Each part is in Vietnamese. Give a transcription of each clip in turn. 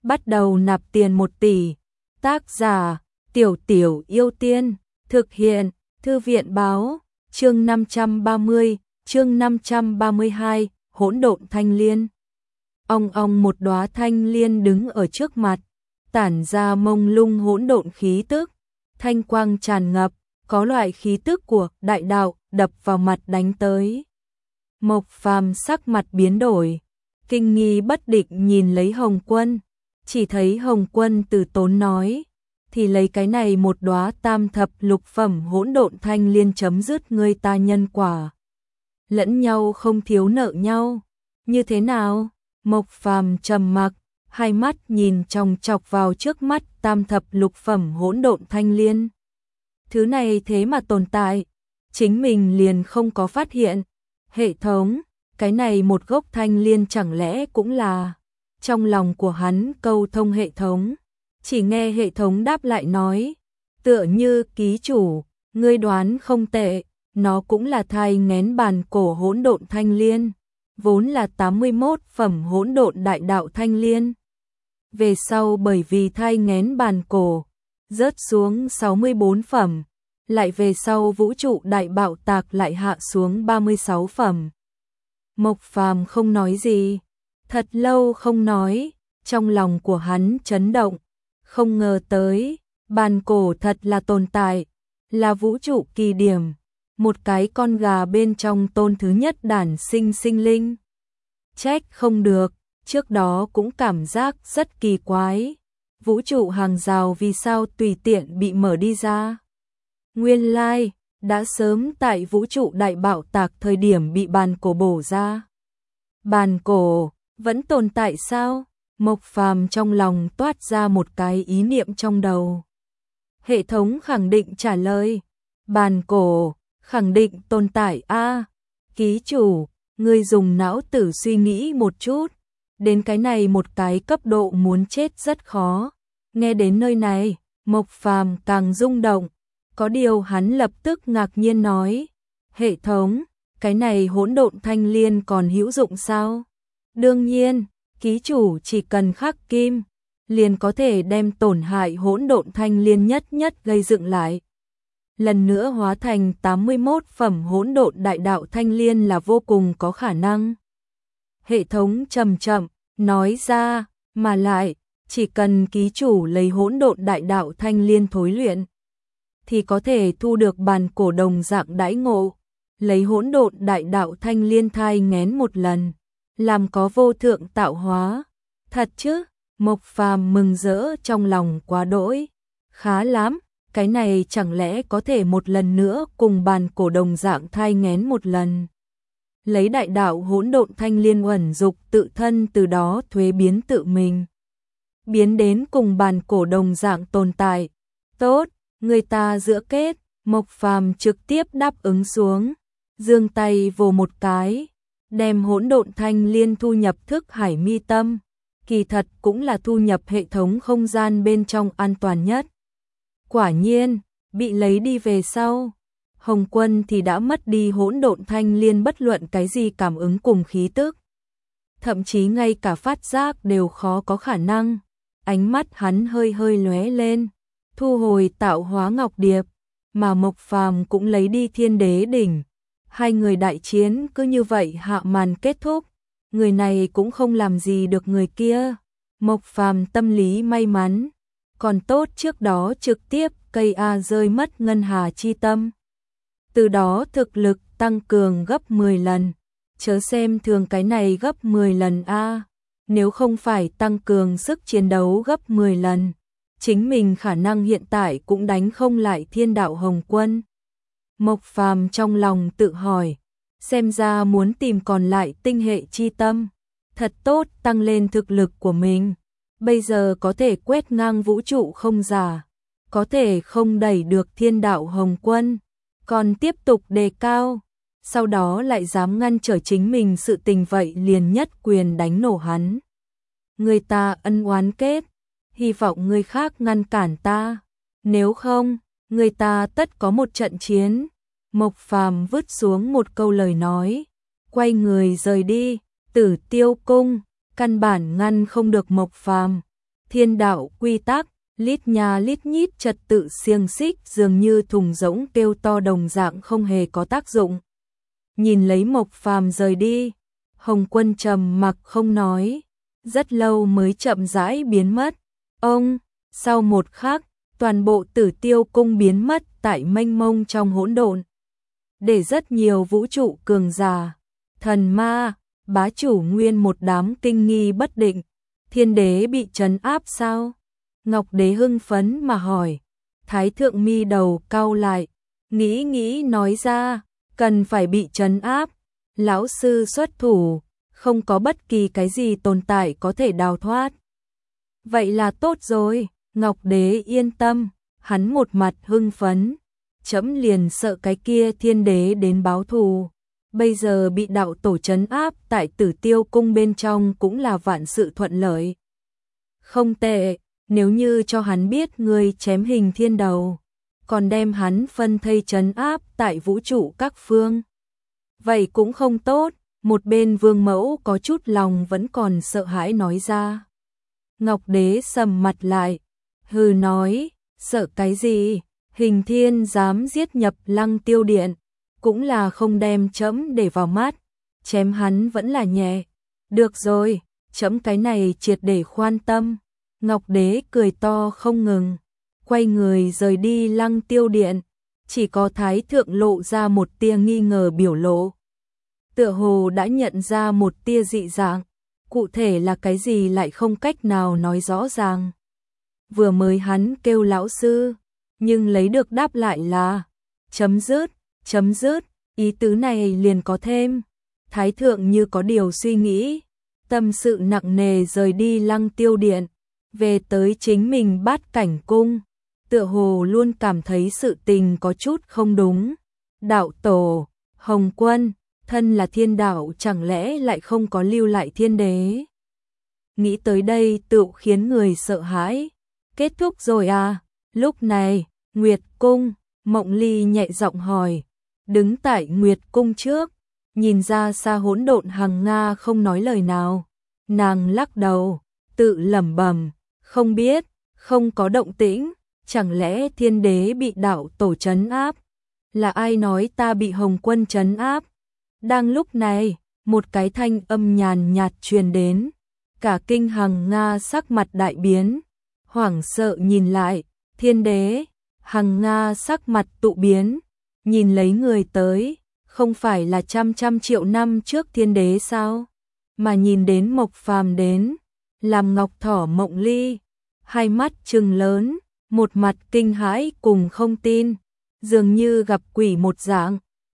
bắt đầu nạp tiền 1 tỷ. Tác giả, Tiểu Tiểu Yêu Tiên, thực hiện, Thư viện báo, chương 530, chương 532, hỗn độn thanh liên. Ong ong, một đóa thanh liên đứng ở trước mặt, tản ra mông lung hỗn độn khí tức, thanh quang tràn ngập, có loại khí tức của đại đạo đập vào mặt đánh tới. Mộc Phàm sắc mặt biến đổi, kinh nghi bất định nhìn lấy Hồng Quân, chỉ thấy Hồng Quân từ tốn nói, thì lấy cái này một đóa tam thập lục phẩm hỗn độn thanh liên chấm dứt ngươi ta nhân quả. Lẫn nhau không thiếu nợ nhau, như thế nào? Mộc Phàm trầm mặc, hai mắt nhìn chòng chọc vào trước mắt tam thập lục phẩm hỗn độn thanh liên. Thứ này thế mà tồn tại, chính mình liền không có phát hiện. Hệ thống, cái này một gốc thanh liên chẳng lẽ cũng là... Trong lòng của hắn câu thông hệ thống, chỉ nghe hệ thống đáp lại nói, tựa như ký chủ, ngươi đoán không tệ, nó cũng là thai nghén bàn cổ hỗn độn thanh liên, vốn là 81 phẩm hỗn độn đại đạo thanh liên. Về sau bởi vì thai nghén bàn cổ, rớt xuống 64 phẩm, lại về sau vũ trụ đại bạo tạc lại hạ xuống 36 phẩm. Mộc Phàm không nói gì, thật lâu không nói, trong lòng của hắn chấn động, không ngờ tới, bàn cổ thật là tồn tại, là vũ trụ kỳ điểm, một cái con gà bên trong tôn thứ nhất đản sinh sinh linh. Trách không được, trước đó cũng cảm giác rất kỳ quái, vũ trụ hàng rào vì sao tùy tiện bị mở đi ra. Nguyên lai, đã sớm tại vũ trụ đại bạo tạc thời điểm bị bàn cổ bổ ra. Bàn cổ, vẫn tồn tại sao? Mộc Phàm trong lòng toát ra một cái ý niệm trong đầu. Hệ thống khẳng định trả lời, bàn cổ, khẳng định tồn tại a. Ký chủ, ngươi dùng não tử suy nghĩ một chút, đến cái này một cái cấp độ muốn chết rất khó. Nghe đến nơi này, Mộc Phàm càng rung động, có điều hắn lập tức ngạc nhiên nói, hệ thống, cái này hỗn độn thanh liên còn hữu dụng sao? Đương nhiên, ký chủ chỉ cần khắc kim, liền có thể đem tổn hại hỗn độn thanh liên nhất gây dựng lại. Lần nữa hóa thành 81 phẩm hỗn độn đại đạo thanh liên là vô cùng có khả năng. Hệ thống chậm chậm nói ra, mà lại, chỉ cần ký chủ lấy hỗn độn đại đạo thanh liên thối luyện, thì có thể thu được bàn cổ đồng dạng đãi ngộ, lấy hỗn độn đại đạo thanh liên thai nghén một lần, làm có vô thượng tạo hóa. Thật chứ? Mộc Phàm mừng rỡ trong lòng quá đỗi. Khá lắm, cái này chẳng lẽ có thể một lần nữa cùng bàn cổ đồng dạng thai nghén một lần. Lấy đại đạo hỗn độn thanh liên uẩn dục tự thân, từ đó thuế biến tự mình, biến đến cùng bàn cổ đồng dạng tồn tại. Tốt, người ta giữa kết. Mộc Phàm trực tiếp đáp ứng xuống, giương tay vồ một cái, đem hỗn độn thanh liên thu nhập thức hải mi tâm, kỳ thật cũng là thu nhập hệ thống không gian bên trong an toàn nhất. Quả nhiên, bị lấy đi về sau, Hồng Quân thì đã mất đi hỗn độn thanh liên bất luận cái gì cảm ứng cùng khí tức. Thậm chí ngay cả phát giác đều khó có khả năng. Ánh mắt hắn hơi lóe lên, thu hồi tạo hóa ngọc điệp, mà Mộc Phàm cũng lấy đi thiên đế đỉnh. Hai người đại chiến cứ như vậy hạ màn kết thúc, người này cũng không làm gì được người kia. Mộc Phàm tâm lý may mắn, còn tốt trước đó trực tiếp cây A rơi mất ngân hà chi tâm. Từ đó thực lực tăng cường gấp 10 lần, chớ xem thường cái này gấp 10 lần A, nếu không phải tăng cường sức chiến đấu gấp 10 lần, chính mình khả năng hiện tại cũng đánh không lại thiên đạo Hồng Quân. Mộc Phàm trong lòng tự hỏi, xem ra muốn tìm còn lại tinh hệ chi tâm, thật tốt tăng lên thực lực của mình. Bây giờ có thể quét ngang vũ trụ không giả, có thể không đẩy được thiên đạo Hồng Quân, còn tiếp tục đề cao, sau đó lại dám ngăn trở chính mình sự tình, vậy liền nhất quyền đánh nổ hắn. Người ta ân oán kết, hy vọng người khác ngăn cản ta, nếu không, người ta tất có một trận chiến. Mộc Phàm vứt xuống một câu lời nói, quay người rời đi. Tử Tiêu Cung căn bản ngăn không được Mộc Phàm, Thiên đạo quy tắc, lít nha lít nhít trật tự xiềng xích dường như thùng rỗng kêu to đồng dạng không hề có tác dụng. Nhìn lấy Mộc Phàm rời đi, Hồng Quân trầm mặc không nói, rất lâu mới chậm rãi biến mất. Sau một khắc, toàn bộ Tử Tiêu cung biến mất tại mênh mông trong hỗn độn. Để rất nhiều vũ trụ cường giả, thần ma, bá chủ nguyên một đám kinh nghi bất định. Thiên đế bị trấn áp sao? Ngọc đế hưng phấn mà hỏi. Thái thượng mi đầu cau lại, nghĩ nói ra, cần phải bị trấn áp. Lão sư xuất thủ, không có bất kỳ cái gì tồn tại có thể đào thoát. Vậy là tốt rồi, Ngọc đế yên tâm, hắn một mặt hưng phấn. Chấm liền sợ cái kia thiên đế đến báo thù. Bây giờ bị đạo tổ trấn áp tại Tử Tiêu cung bên trong cũng là vạn sự thuận lợi. Không tệ, nếu như cho hắn biết ngươi chém Hình Thiên đầu, còn đem hắn phân thây trấn áp tại vũ trụ các phương. Vậy cũng không tốt, một bên Vương Mẫu có chút lòng vẫn còn sợ hãi nói ra. Ngọc đế sầm mặt lại, hừ nói, sợ cái gì, Hình Thiên dám giết nhập Lăng Tiêu Điện, cũng là không đem chấm để vào mắt, chém hắn vẫn là nhẹ. Được rồi, chấm cái này triệt để khoan tâm. Ngọc đế cười to không ngừng, quay người rời đi Lăng Tiêu Điện, chỉ có Thái thượng lộ ra một tia nghi ngờ biểu lộ. Tựa hồ đã nhận ra một tia dị dạng, cụ thể là cái gì lại không cách nào nói rõ ràng. Vừa mới hắn kêu lão sư, nhưng lấy được đáp lại là chấm dứt, ý tứ này liền có thêm. Thái thượng như có điều suy nghĩ, tâm sự nặng nề rời đi Lăng Tiêu Điện, về tới chính mình Bát Cảnh cung, tựa hồ luôn cảm thấy sự tình có chút không đúng. Đạo tổ, Hồng Quân, thân là thiên đạo chẳng lẽ lại không có lưu lại thiên đế? Nghĩ tới đây tự khiến người sợ hãi. Kết thúc rồi à? Lúc này, Nguyệt cung, Mộng Ly nhẹ giọng hỏi, đứng tại Nguyệt cung trước, nhìn ra xa hỗn độn Hằng Nga không nói lời nào. Nàng lắc đầu, tự lẩm bẩm, không biết, không có động tĩnh, chẳng lẽ thiên đế bị đạo tổ trấn áp? Là ai nói ta bị Hồng Quân trấn áp? Đang lúc này, một cái thanh âm nhàn nhạt truyền đến, cả kinh Hằng Nga sắc mặt đại biến, hoảng sợ nhìn lại, thiên đế. Hằng Nga sắc mặt tụ biến, nhìn lấy người tới, không phải là trăm triệu năm trước thiên đế sao? Mà nhìn đến Mộc Phàm đến, làm Ngọc Thỏ Mộng Ly, hai mắt trừng lớn, một mặt kinh hãi cùng không tin, dường như gặp quỷ một dạng.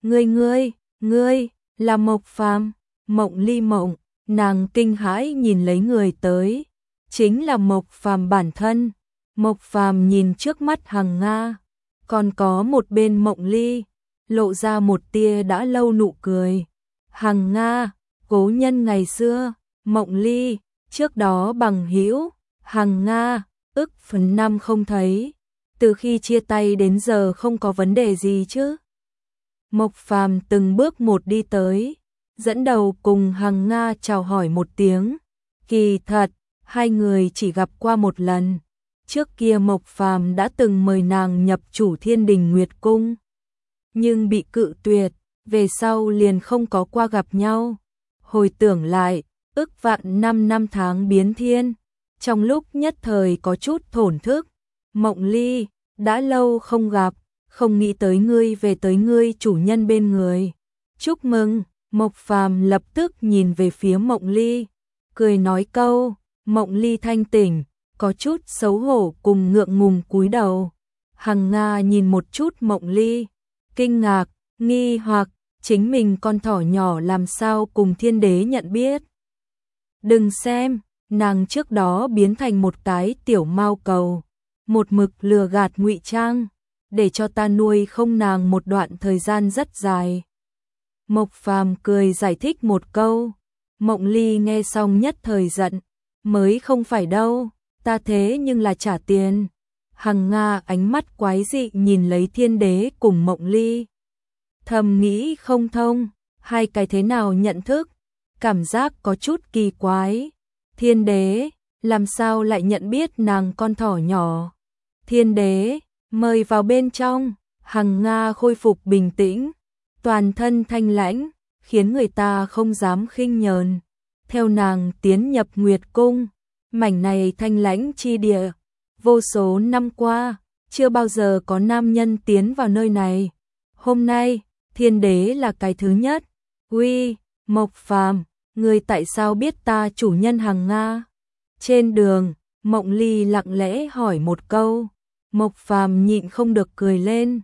Ngươi, là Mộc Phàm? Mộng Ly mộng, nàng kinh hãi nhìn lấy người tới, chính là Mộc Phàm bản thân. Mộc Phàm nhìn trước mắt Hằng Nga, còn có một bên Mộng Ly, lộ ra một tia đã lâu nụ cười. Hằng Nga, cố nhân ngày xưa, Mộng Ly, trước đó bằng hữu, Hằng Nga, ức phần năm không thấy, từ khi chia tay đến giờ không có vấn đề gì chứ? Mộc Phàm từng bước một đi tới, dẫn đầu cùng Hằng Nga chào hỏi một tiếng. Kỳ thật, hai người chỉ gặp qua một lần. Trước kia Mộc Phàm đã từng mời nàng nhập chủ Thiên Đình Nguyệt cung, nhưng bị cự tuyệt, về sau liền không có qua gặp nhau. Hồi tưởng lại, ức vạn năm tháng biến thiên, trong lúc nhất thời có chút thổn thức. Mộng Ly, đã lâu không gặp, không nghĩ tới ngươi về tới ngươi chủ nhân bên người. Chúc mừng, Mộc Phàm lập tức nhìn về phía Mộng Ly, cười nói câu. Mộng Ly thanh tỉnh, có chút xấu hổ cùng ngượng ngùng cúi đầu. Hằng Nga nhìn một chút Mộng Ly, kinh ngạc, nghi hoặc, chính mình con thỏ nhỏ làm sao cùng thiên đế nhận biết. Đừng xem, nàng trước đó biến thành một cái tiểu mao cầu, một mực lừa gạt ngụy trang, để cho ta nuôi không nàng một đoạn thời gian rất dài. Mộc Phàm cười giải thích một câu. Mộng Ly nghe xong nhất thời giận, mới không phải đâu, ta thế nhưng là trả tiền. Hằng Nga ánh mắt quái dị nhìn lấy thiên đế cùng Mộng Ly, thầm nghĩ không thông, hai cái thế nào nhận thức, cảm giác có chút kỳ quái. Thiên đế làm sao lại nhận biết nàng con thỏ nhỏ. Thiên đế, mời vào bên trong. Hằng Nga khôi phục bình tĩnh, toàn thân thanh lãnh, khiến người ta không dám khinh nhờn. Theo nàng tiến nhập Nguyệt Cung, mảnh này thanh lãnh chi địa, vô số năm qua, chưa bao giờ có nam nhân tiến vào nơi này. Hôm nay, thiên đế là cái thứ nhất. Uy, Mộc Phàm, ngươi tại sao biết ta chủ nhân Hằng Nga? Trên đường, Mộng Ly lặng lẽ hỏi một câu. Mộc Phàm nhịn không được cười lên,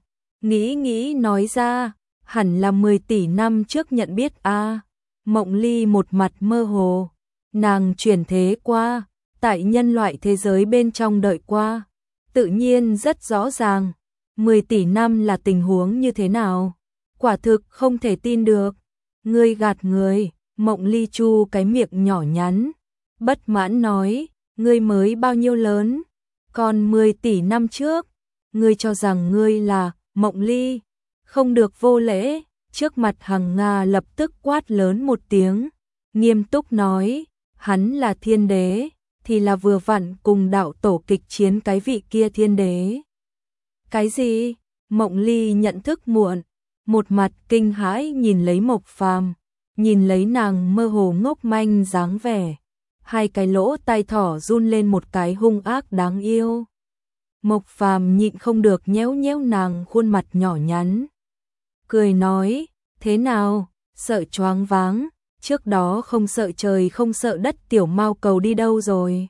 nghĩ nói ra, hẳn là 10 tỷ năm trước nhận biết a. Mộng Ly một mặt mơ hồ, nàng chuyển thế qua, tại nhân loại thế giới bên trong đợi qua, tự nhiên rất rõ ràng, 10 tỷ năm là tình huống như thế nào, quả thực không thể tin được. Ngươi gạt người. Mộng Ly chu cái miệng nhỏ nhắn, bất mãn nói, ngươi mới bao nhiêu lớn, còn 10 tỷ năm trước, ngươi cho rằng ngươi là Mộng Ly, không được vô lễ. Trước mặt Hằng Nga lập tức quát lớn một tiếng, nghiêm túc nói, hắn là thiên đế, thì là vừa vặn cùng đạo tổ kịch chiến cái vị kia thiên đế. Cái gì? Mộng Ly nhận thức muộn, một mặt kinh hãi nhìn lấy Mộc Phàm, nhìn lấy nàng mơ hồ ngốc manh dáng vẻ, hai cái lỗ tai thỏ run lên một cái hung ác đáng yêu. Mộc Phàm nhịn không được nhéo nhéo nàng khuôn mặt nhỏ nhắn, cười nói, thế nào, sợ choáng váng, trước đó không sợ trời không sợ đất tiểu mao cầu đi đâu rồi.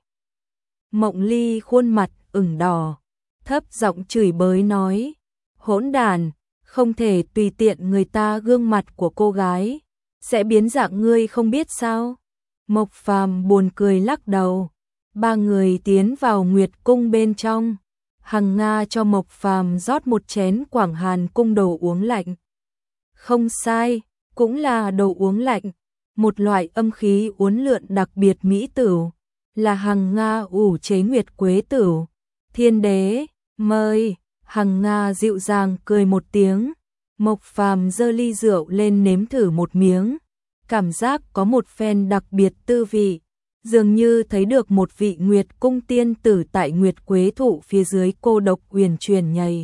Mộng Ly khuôn mặt ửng đỏ, thấp giọng chửi bới nói, hỗn đàn, không thể tùy tiện người ta gương mặt của cô gái, sẽ biến dạng ngươi không biết sao. Mộc Phàm buồn cười lắc đầu, ba người tiến vào Nguyệt Cung bên trong. Hằng Nga cho Mộc Phàm rót một chén Quảng Hàn Cung đồ uống lạnh. Không sai, cũng là đồ uống lạnh, một loại âm khí uốn lượn đặc biệt mỹ tửu, là Hằng Nga ủ chế nguyệt quế tửu. Thiên đế, mời. Hằng Nga dịu dàng cười một tiếng, Mộc Phàm giơ ly rượu lên nếm thử một miếng, cảm giác có một phen đặc biệt tư vị, dường như thấy được một vị Nguyệt Cung tiên tử tại Nguyệt Quế thụ phía dưới cô độc uyển chuyển nhảy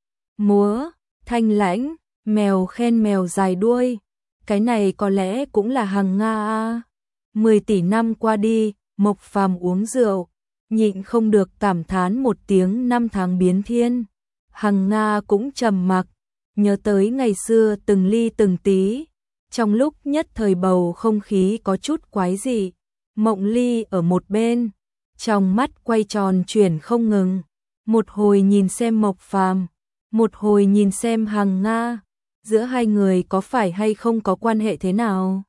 múa, thanh lãnh, mèo khen mèo dài đuôi, cái này có lẽ cũng là Hằng Nga a. 10 tỷ năm qua đi, Mộc Phàm uống rượu, nhịn không được cảm thán một tiếng năm tháng biến thiên. Hằng Nga cũng trầm mặc, nhớ tới ngày xưa từng ly từng tí, trong lúc nhất thời bầu không khí có chút quái dị. Mộng Ly ở một bên, trong mắt quay tròn chuyển không ngừng, một hồi nhìn xem Mộc Phàm, một hồi nhìn xem Hằng Nga, giữa hai người có phải hay không có quan hệ thế nào.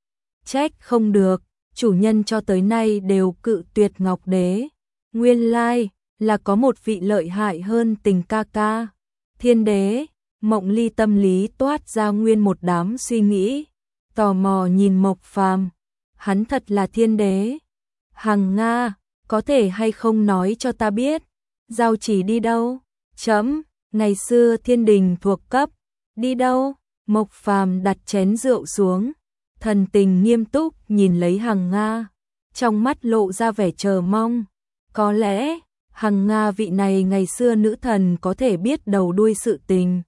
Trách không được, chủ nhân cho tới nay đều cự tuyệt Ngọc Đế, nguyên lai là có một vị lợi hại hơn tình ca ca. Thiên đế, Mộng Ly tâm lý toát ra nguyên một đám suy nghĩ, tò mò nhìn Mộc Phàm, hắn thật là thiên đế. Hằng Nga, có thể hay không nói cho ta biết, giao chỉ đi đâu? Chấm, ngày xưa thiên đình thuộc cấp, đi đâu? Mộc Phàm đặt chén rượu xuống, thần tình nghiêm túc nhìn lấy Hằng Nga, trong mắt lộ ra vẻ chờ mong. Có lẽ Hằng Nga vị này ngày xưa nữ thần có thể biết đầu đuôi sự tình.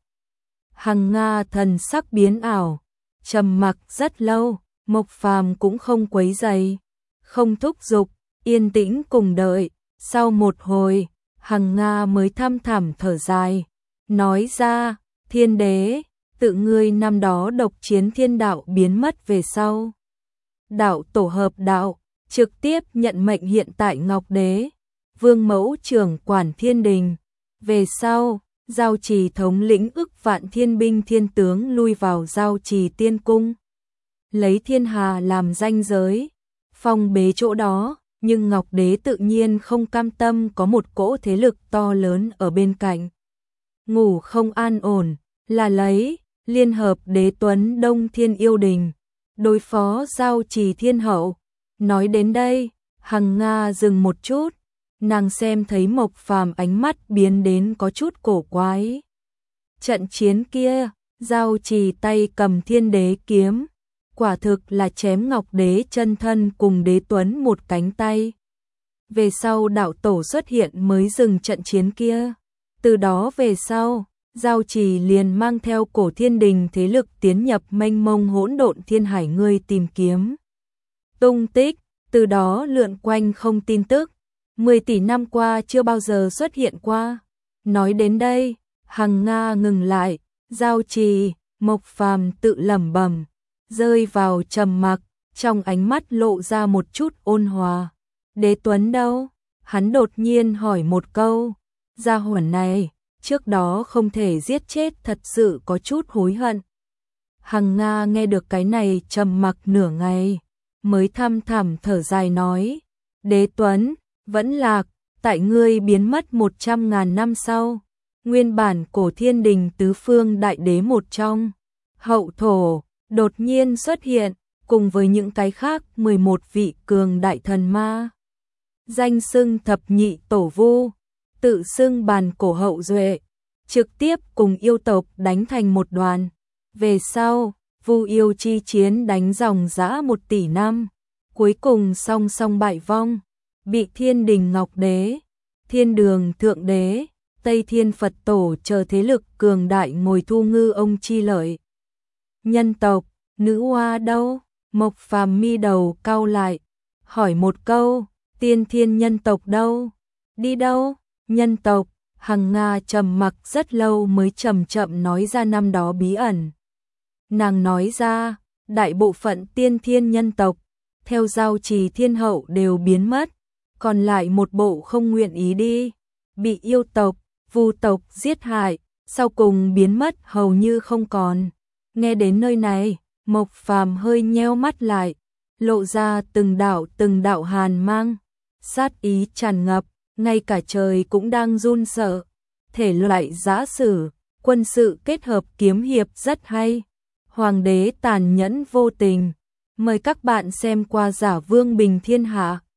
Hằng Nga thần sắc biến ảo, trầm mặc rất lâu, Mộc Phàm cũng không quấy rầy, không thúc giục, yên tĩnh cùng đợi. Sau một hồi, Hằng Nga mới thăm thẳm thở dài, nói ra, thiên đế, tự ngươi năm đó độc chiến thiên đạo biến mất về sau. Đạo tổ hợp đạo, trực tiếp nhận mệnh hiện tại Ngọc Đế, vương mẫu trưởng quản thiên đình. Về sau, giao trì thống lĩnh ức vạn thiên binh thiên tướng lui vào giao trì tiên cung, lấy thiên hà làm ranh giới, phong bế chỗ đó, nhưng Ngọc Đế tự nhiên không cam tâm có một cỗ thế lực to lớn ở bên cạnh. Ngủ không an ổn, là lấy liên hợp đế tuấn Đông Thiên Yêu Đình, đối phó giao trì thiên hậu. Nói đến đây, Hằng Nga dừng một chút, nàng xem thấy Mộc Phàm ánh mắt biến đến có chút cổ quái. Trận chiến kia, giao trì tay cầm thiên đế kiếm, quả thực là chém Ngọc Đế chân thân cùng đế tuấn một cánh tay. về sau đạo tổ xuất hiện mới dừng trận chiến kia. Từ đó về sau, Giao Trì liền mang theo Cổ Thiên Đình thế lực tiến nhập mênh mông hỗn độn thiên hải ngươi tìm kiếm tung tích, từ đó lượn quanh không tin tức. 10 tỷ năm qua chưa bao giờ xuất hiện qua. Nói đến đây, Hằng Nga ngừng lại, Giao Trì, Mộc Phàm tự lẩm bẩm, rơi vào trầm mặc, trong ánh mắt lộ ra một chút ôn hòa. Đế Tuấn đâu? Hắn đột nhiên hỏi một câu. Gia hỏa này, trước đó không thể giết chết thật sự có chút hối hận. Hằng Nga nghe được cái này trầm mặc nửa ngày, mới thăm thẳm thở dài nói, Đế Tuấn, vẫn lạc, tại ngươi biến mất 100.000 năm sau. Nguyên bản Cổ Thiên Đình tứ phương đại đế một trong, Hậu Thổ, đột nhiên xuất hiện, cùng với những cái khác 11 vị cường đại thần ma. Danh xưng thập nhị tổ vu, tự xưng bàn cổ hậu duệ, trực tiếp cùng yêu tộc đánh thành một đoàn. Về sau, vu yêu chi chiến đánh dòng dã 1 tỷ năm, cuối cùng song song bại vong, bị Thiên Đình Ngọc Đế, Thiên Đường Thượng Đế, Tây Thiên Phật Tổ chờ thế lực cường đại ngồi thu ngư ông chi lợi. Nhân tộc, nữ hoa đâu? Mộc Phàm mi đầu cau lại, hỏi một câu, tiên thiên nhân tộc đâu? Đi đâu? Nhân tộc, Hằng Nga trầm mặc rất lâu mới chậm chậm nói ra năm đó bí ẩn. Nàng nói ra, đại bộ phận tiên thiên nhân tộc, theo Giao Trì Thiên Hậu đều biến mất, còn lại một bộ không nguyện ý đi, bị yêu tộc, vu tộc giết hại, sau cùng biến mất hầu như không còn. Nghe đến nơi này, Mộc Phàm hơi nheo mắt lại, lộ ra từng đạo hàn mang, sát ý tràn ngập, ngay cả trời cũng đang run sợ. Thể loại giã sử, quân sự kết hợp kiếm hiệp rất hay. Hoàng đế tàn nhẫn vô tình. Mời các bạn xem qua Giả Vương Bình Thiên Hạ.